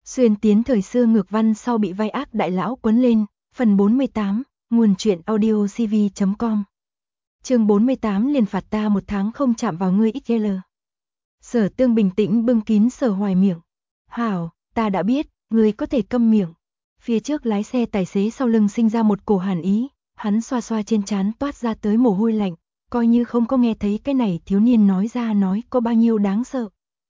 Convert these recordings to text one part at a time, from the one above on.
Xuyên tiến thời xưa ngược văn sau bị vai ác đại lão quấn lên, phần 48, nguồn truyện audio cv.com. Chương 48 liền phạt ta 1 tháng không chạm vào ngươi XL. Sở Tương bình tĩnh bưng kín Sở Hoài miệng. Hảo, ta đã biết, ngươi có thể câm miệng. Phía trước lái xe tài xế sau lưng sinh ra một cổ hàn ý, hắn xoa xoa trên trán toát ra tới mồ hôi lạnh, coi như không có nghe thấy cái này thiếu niên nói ra nói có bao nhiêu đáng sợ.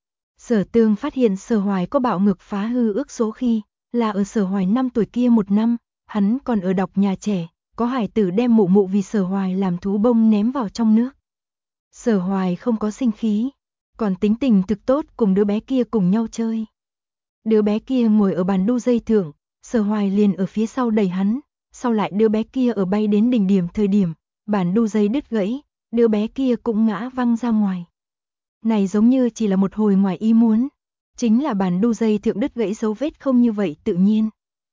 Sở Tương phát hiện Sở Hoài có bạo ngược phá hư ước số khi, là ở Sở Hoài 5 tuổi kia một năm, hắn còn ở đọc nhà trẻ, có hải tử đem mụ mụ vì Sở Hoài làm thú bông ném vào trong nước. Sở Hoài không có sinh khí, còn tính tình thực tốt cùng đứa bé kia cùng nhau chơi. Đứa bé kia ngồi ở bàn đu dây thượng, Sở Hoài liền ở phía sau đẩy hắn, sau lại đứa bé kia ở bay đến đỉnh điểm thời điểm, bàn đu dây đứt gãy, đứa bé kia cũng ngã văng ra ngoài. Này giống như chỉ là một hồi ngoài ý muốn, chính là bàn đu dây thượng đứt gãy dấu vết không như vậy tự nhiên.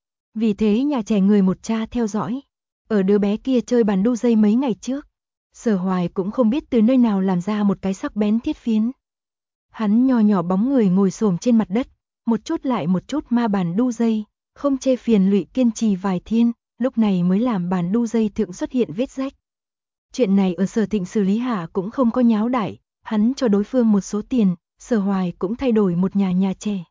Vì thế nhà trẻ người một cha theo dõi, ở đứa bé kia chơi bàn đu dây mấy ngày trước, Sở Hoài cũng không biết từ nơi nào làm ra một cái sắc bén thiết phiến. Hắn nho nhỏ bóng người ngồi xổm trên mặt đất, một chút lại một chút ma bàn đu dây, không chê phiền lụy kiên trì vài thiên, lúc này mới làm bàn đu dây thượng xuất hiện vết rách. Chuyện này ở Sở Thịnh xử lý hạ cũng không có nháo đại, hắn cho đối phương một số tiền, Sở Hoài cũng thay đổi một nhà trẻ.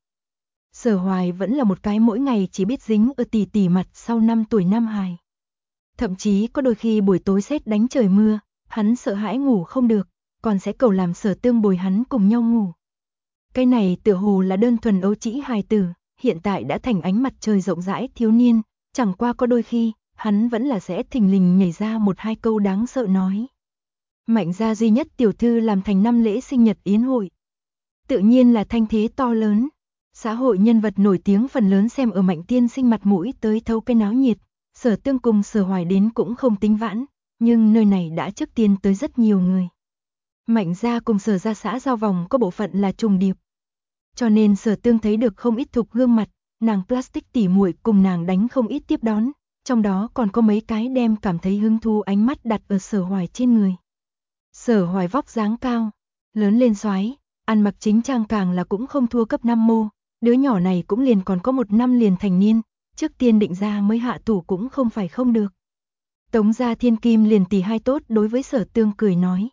Sở Hoài vẫn là một cái mỗi ngày chỉ biết dính ở tỷ tỷ mặt sau 5 tuổi nam hài. Thậm chí có đôi khi buổi tối sét đánh trời mưa, hắn sợ hãi ngủ không được, còn sẽ cầu làm Sở Tương bồi hắn cùng nhau ngủ. Cái này tựa hồ là đơn thuần ấu trĩ hài tử, hiện tại đã thành ánh mặt trời rộng rãi thiếu niên, chẳng qua có đôi khi, hắn vẫn là sẽ thình lình nhảy ra 1-2 câu đáng sợ nói. Mạnh gia duy nhất tiểu thư làm thành năm lễ sinh nhật yến hội. Tự nhiên là thanh thế to lớn. Xã hội nhân vật nổi tiếng phần lớn xem ở Mạnh tiên sinh mặt mũi tới thấu cái náo nhiệt. Sở Tương cùng Sở Hoài đến cũng không tính vãn, nhưng nơi này đã trước tiên tới rất nhiều người. Mạnh gia cùng Sở gia xã giao vòng có bộ phận là trùng điệp. Cho nên Sở Tương thấy được không ít thục gương mặt, nàng plastic tỉ muội cùng nàng đánh không ít tiếp đón, trong đó còn có mấy cái đem cảm thấy hứng thú ánh mắt đặt ở Sở Hoài trên người. Sở Hoài vóc dáng cao, lớn lên xoái, ăn mặc chính trang càng là cũng không thua cấp 5 mô, đứa nhỏ này cũng liền còn có 1 năm liền thành niên, trước tiên định ra mới hạ thủ cũng không phải không được. Tống gia Thiên Kim liền tỷ hai tốt đối với Sở Tương cười nói.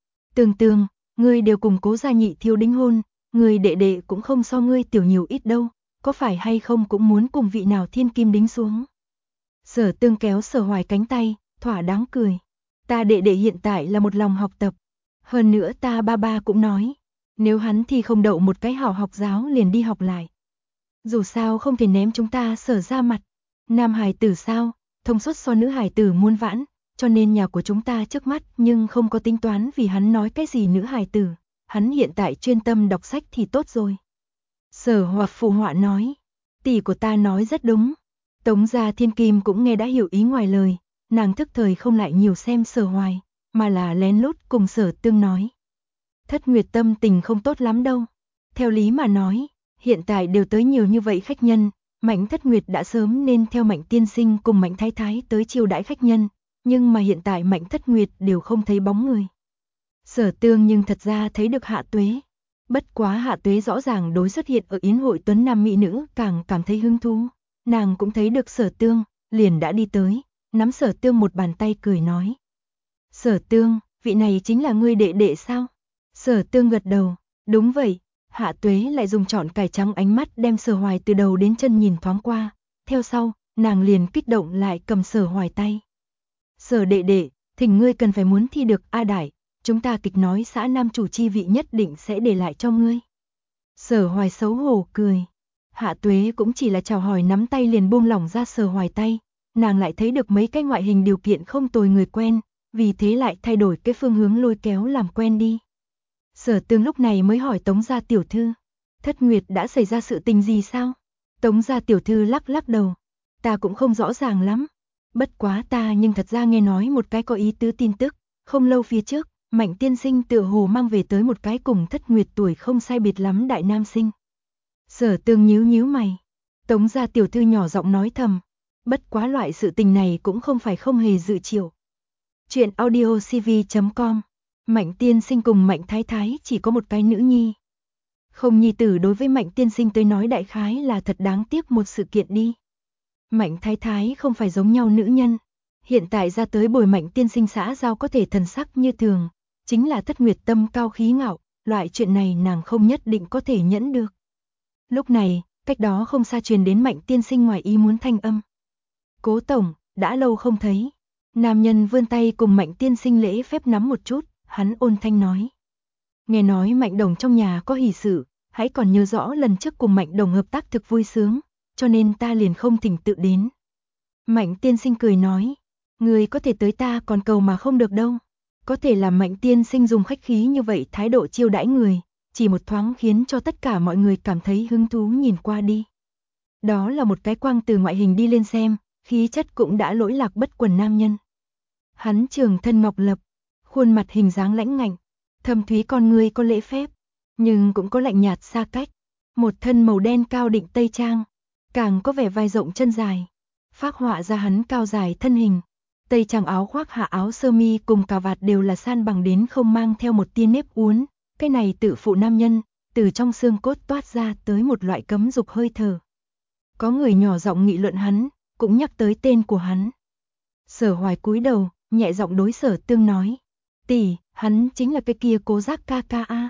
Tương, ngươi đều cùng Cố gia nhị thiếu đính hôn, người đệ đệ cũng không so ngươi tiểu nhiều ít đâu, có phải hay không cũng muốn cùng vị nào Thiên Kim đính xuống. Sở Tương kéo Sở Hoài cánh tay, thỏa đáng cười. Ta đệ đệ hiện tại là một lòng học tập. Hơn nữa ta ba cũng nói, nếu hắn thì không đậu một cái hảo học giáo liền đi học lại. Dù sao không thể ném chúng ta Sở ra mặt. Nam hài tử sao, thông suất so nữ hài tử muôn vãn, cho nên nhà của chúng ta trước mắt nhưng không có tính toán vì hắn nói cái gì nữ hài tử. Hắn hiện tại chuyên tâm đọc sách thì tốt rồi. Sở Hoặc phụ họa nói, tỷ của ta nói rất đúng. Tống gia Thiên Kim cũng nghe đã hiểu ý ngoài lời. Nàng thức thời không lại nhiều xem Sở Hoài, mà là lén lút cùng Sở Tương nói. Thất Nguyệt tâm tình không tốt lắm đâu. Theo lý mà nói, hiện tại đều tới nhiều như vậy khách nhân, Mạnh Thất Nguyệt đã sớm nên theo Mạnh tiên sinh cùng Mạnh thái thái tới chiêu đãi khách nhân, nhưng mà hiện tại Mạnh Thất Nguyệt đều không thấy bóng người. Sở Tương nhưng thật ra thấy được Hạ Tuế. Bất quá Hạ Tuế rõ ràng đối xuất hiện ở yến hội tuấn nam mỹ nữ càng cảm thấy hứng thú. Nàng cũng thấy được Sở Tương, liền đã đi tới, nắm Sở Tương một bàn tay cười nói. Sở Tương, vị này chính là ngươi đệ đệ sao? Sở Tương gật đầu, đúng vậy. Hạ Tuế lại dùng trọn cải trắng ánh mắt đem Sở Hoài từ đầu đến chân nhìn thoáng qua, theo sau, nàng liền kích động lại cầm Sở Hoài tay. Sở đệ đệ, thỉnh ngươi cần phải muốn thi được A Đại, chúng ta kịch nói xã nam chủ chi vị nhất định sẽ để lại cho ngươi. Sở Hoài xấu hổ cười. Hạ Tuế cũng chỉ là chào hỏi nắm tay liền buông lỏng ra Sở Hoài tay, nàng lại thấy được mấy cái ngoại hình điều kiện không tồi người quen, vì thế lại thay đổi cái phương hướng lôi kéo làm quen đi. Sở Tương lúc này mới hỏi Tống gia tiểu thư, Thất Nguyệt đã xảy ra sự tình gì sao? Tống gia tiểu thư lắc đầu, ta cũng không rõ ràng lắm, bất quá ta nhưng thật ra nghe nói một cái có ý tứ tin tức, không lâu phía trước, Mạnh tiên sinh tựa hồ mang về tới một cái cùng Thất Nguyệt tuổi không sai biệt lắm đại nam sinh. Sở Tương nhíu mày, Tống gia tiểu thư nhỏ giọng nói thầm, bất quá loại sự tình này cũng không phải không hề dự triệu. Chuyện audio cv.com. Mạnh tiên sinh cùng Mạnh thái thái chỉ có một cái nữ nhi. Không nhi tử đối với Mạnh tiên sinh tới nói đại khái là thật đáng tiếc một sự kiện đi. Mạnh thái thái không phải giống nhau nữ nhân. Hiện tại ra tới bồi Mạnh tiên sinh xã giao có thể thần sắc như thường, chính là Thất Nguyệt tâm cao khí ngạo, loại chuyện này nàng không nhất định có thể nhẫn được. Lúc này, cách đó không xa truyền đến Mạnh tiên sinh ngoài ý muốn thanh âm. Cố tổng, đã lâu không thấy. Nam nhân vươn tay cùng Mạnh tiên sinh lễ phép nắm một chút, hắn ôn thanh nói. Nghe nói Mạnh đồng trong nhà có hỷ sự, hãy còn nhớ rõ lần trước cùng Mạnh đồng hợp tác thực vui sướng, cho nên ta liền không thỉnh tự đến. Mạnh tiên sinh cười nói, người có thể tới ta còn cầu mà không được đâu. Có thể là Mạnh tiên sinh dùng khách khí như vậy thái độ chiêu đãi người, chỉ một thoáng khiến cho tất cả mọi người cảm thấy hứng thú nhìn qua đi. Đó là một cái quang từ ngoại hình đi lên xem, khí chất cũng đã lỗi lạc bất quần nam nhân. Hắn trường thân ngọc lập, khuôn mặt hình dáng lãnh ngạnh, thâm thúy con người có lễ phép, nhưng cũng có lạnh nhạt xa cách. Một thân màu đen cao định tây trang, càng có vẻ vai rộng chân dài, phác họa ra hắn cao dài thân hình. Tây trang áo khoác hạ áo sơ mi cùng cà vạt đều là san bằng đến không mang theo một tia nếp uốn, cái này tự phụ nam nhân, từ trong xương cốt toát ra tới một loại cấm dục hơi thở. Có người nhỏ giọng nghị luận hắn, cũng nhắc tới tên của hắn. Sở Hoài cúi đầu, nhẹ giọng đối Sở Tương nói, tỷ, hắn chính là cái kia Cố Giác ca ca a.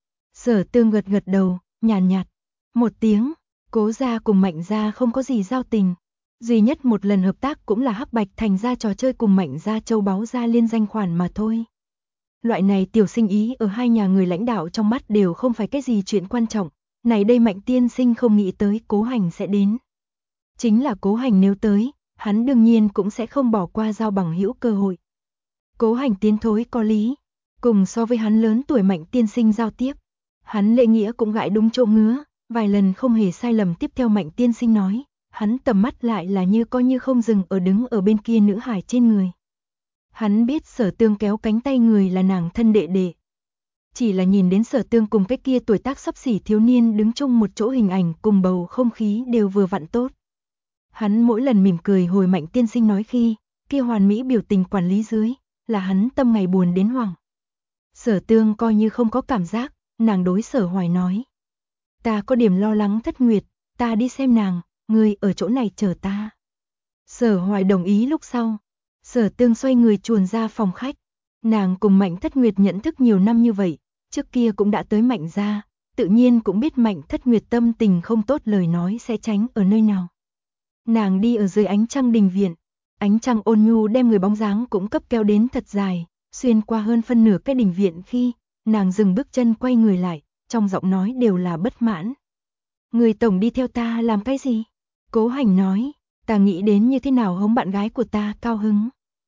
Sở Tương gật gật đầu, nhàn nhạt, một tiếng. Cố gia cùng Mạnh gia không có gì giao tình, duy nhất một lần hợp tác cũng là Hắc Bạch Thành gia trò chơi cùng Mạnh gia châu báu gia liên danh khoản mà thôi. Loại này tiểu sinh ý ở hai nhà người lãnh đạo trong mắt đều không phải cái gì chuyện quan trọng, này đây Mạnh tiên sinh không nghĩ tới Cố Hành sẽ đến. Chính là Cố Hành nếu tới, hắn đương nhiên cũng sẽ không bỏ qua giao bằng hữu cơ hội. Cố Hành tiến thối có lý, cùng so với hắn lớn tuổi Mạnh tiên sinh giao tiếp, hắn lễ nghĩa cũng gãi đúng chỗ ngứa. Vài lần không hề sai lầm tiếp theo Mạnh tiên sinh nói, hắn tầm mắt lại là như coi như không dừng ở đứng ở bên kia nữ hải trên người. Hắn biết Sở Tương kéo cánh tay người là nàng thân đệ đệ. Chỉ là nhìn đến Sở Tương cùng cái kia tuổi tác xấp xỉ thiếu niên đứng chung một chỗ hình ảnh cùng bầu không khí đều vừa vặn tốt. Hắn mỗi lần mỉm cười hồi Mạnh tiên sinh nói khi, kia hoàn mỹ biểu tình quản lý dưới, là hắn tâm ngày buồn đến hoảng. Sở Tương coi như không có cảm giác, nàng đối Sở Hoài nói. Ta có điểm lo lắng Thất Nguyệt, ta đi xem nàng, ngươi ở chỗ này chờ ta. Sở Hoài đồng ý lúc sau. Sở Tương xoay người chuồn ra phòng khách. Nàng cùng Mạnh Thất Nguyệt nhận thức nhiều năm như vậy, trước kia cũng đã tới Mạnh gia, tự nhiên cũng biết Mạnh Thất Nguyệt tâm tình không tốt lời nói sẽ tránh ở nơi nào. Nàng đi ở dưới ánh trăng đình viện, ánh trăng ôn nhu đem người bóng dáng cũng cấp kéo đến thật dài, xuyên qua hơn phân nửa cái đình viện khi, nàng dừng bước chân quay người lại. Trong giọng nói đều là bất mãn. Người tổng đi theo ta làm cái gì? Cố Hành nói, ta nghĩ đến như thế nào hống bạn gái của ta cao hứng.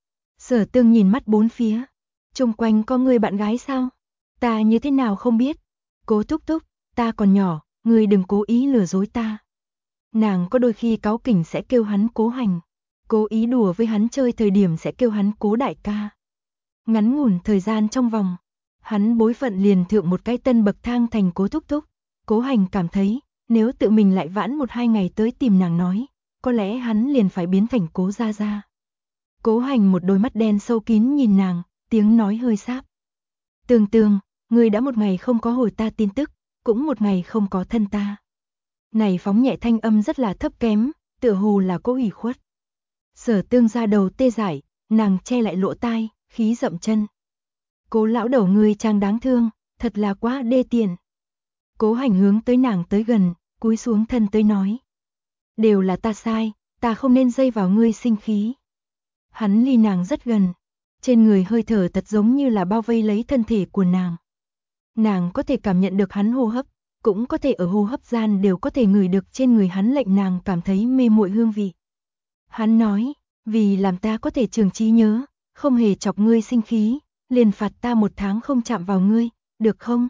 Sở Tương nhìn mắt bốn phía. Xung quanh có người bạn gái sao? Ta như thế nào không biết. Cố Thúc Thúc, ta còn nhỏ, người đừng cố ý lừa dối ta. Nàng có đôi khi cáu kỉnh sẽ kêu hắn Cố Hành. Cố ý đùa với hắn chơi thời điểm sẽ kêu hắn Cố đại ca. Ngắn ngủn thời gian trong vòng. Hắn bối phận liền thượng một cái tân bậc thang thành Cố Thúc Thúc. Cố Hành cảm thấy, nếu tự mình lại vãn 1-2 ngày tới tìm nàng nói, có lẽ hắn liền phải biến thành Cố Gia Gia. Cố Hành một đôi mắt đen sâu kín nhìn nàng, tiếng nói hơi sáp. Tương Tương, người đã một ngày không có hồi ta tin tức, cũng một ngày không có thân ta. Này phóng nhẹ thanh âm rất là thấp kém, tựa hồ là Cố ủy khuất. Sở Tương ra đầu tê dại, nàng che lại lỗ tai, khí dậm chân. Cố lão đầu ngươi trang đáng thương, thật là quá đê tiện. Cố Hành hướng tới nàng tới gần, cúi xuống thân tới nói. Đều là ta sai, ta không nên dây vào ngươi sinh khí. Hắn ly nàng rất gần, trên người hơi thở thật giống như là bao vây lấy thân thể của nàng. Nàng có thể cảm nhận được hắn hô hấp, cũng có thể ở hô hấp gian đều có thể ngửi được trên người hắn lệnh nàng cảm thấy mê muội hương vị. Hắn nói, vì làm ta có thể trường trí nhớ, không hề chọc ngươi sinh khí, liền phạt ta 1 tháng không chạm vào ngươi, được không?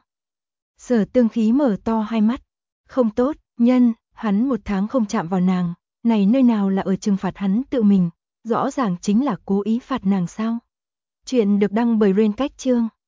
Sở Tương khí mở to hai mắt. Không tốt, nhân, hắn 1 tháng không chạm vào nàng, này nơi nào là ở trừng phạt hắn tự mình, rõ ràng chính là cố ý phạt nàng sao? Chuyện được đăng bởi Rain Cách Chương.